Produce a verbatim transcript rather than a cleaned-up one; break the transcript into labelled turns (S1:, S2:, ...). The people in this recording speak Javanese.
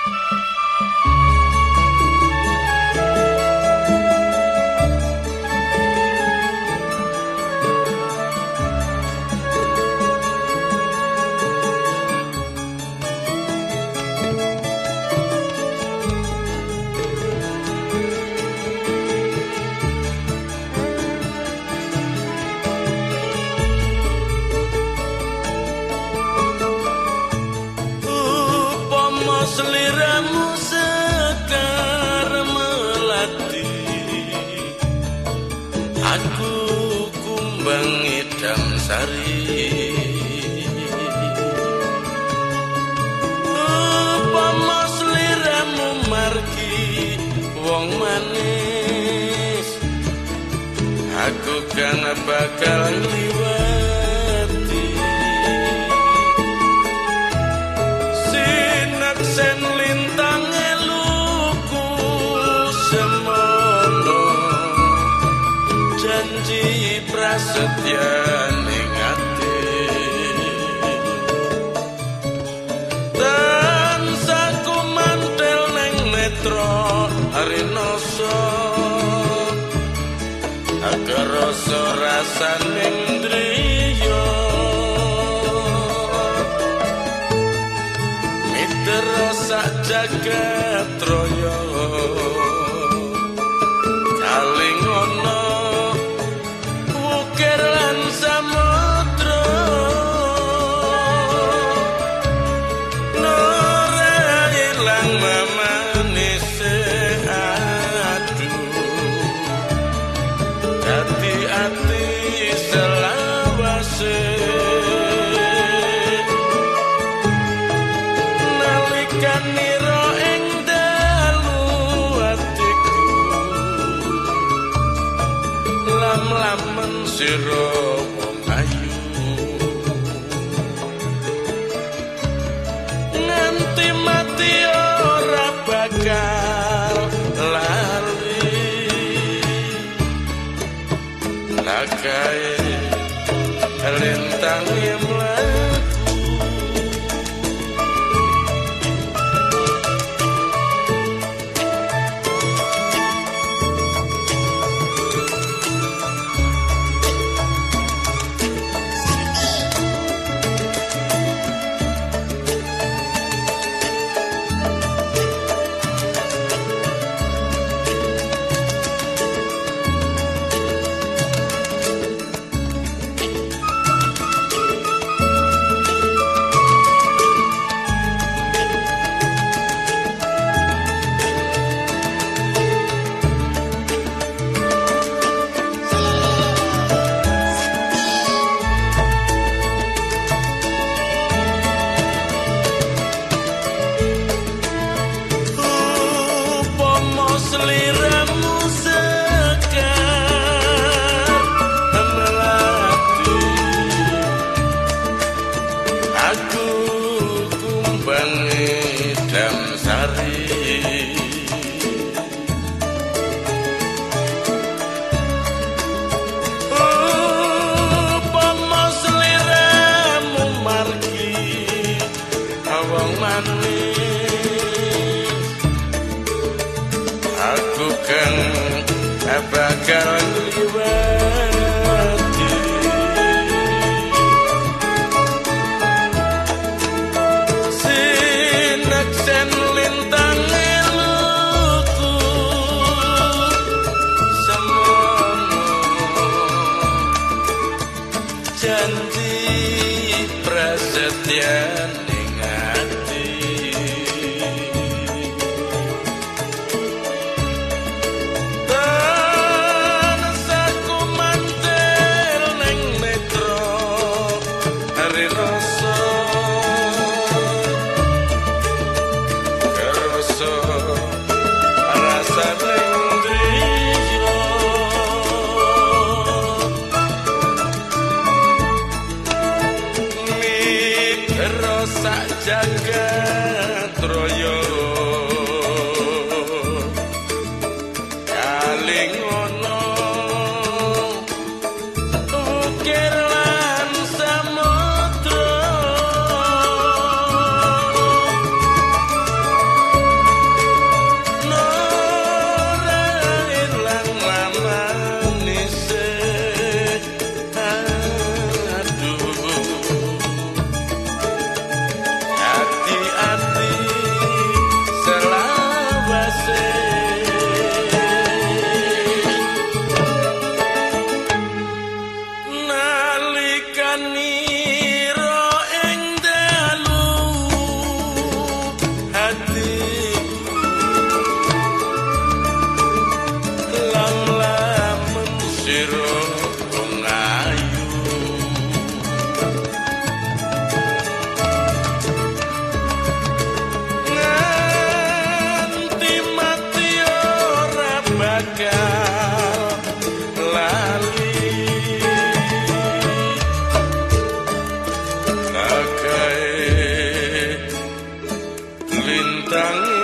S1: Seliramu sekar melati, aku kumbang idam sari. Upama seliramu margi wong manis, aku kan bakal liwati. Sen lintang eluku semono, janji prasetya ning ati. Tansah kumantel ning netra arinoso, agar rasa rasaning driya. Sak jagat raya kaling ana ukir lan samudra, nore ilang mamanise aduh, dadi ati selawase. Kaniro ing dalu atiku, lam-lamen sira wong ayu, nganti mati ora bakal lali. Lakae lintang imlan seliramu sekar melati, aku kumbang idam sari. Upama seliramu margi awang manis, aku kan bakal liwati. Sineksen lintang eluku semono, janji prasetya ning ati. Sak jagat raya kaling ana ukir lan samudra, tangi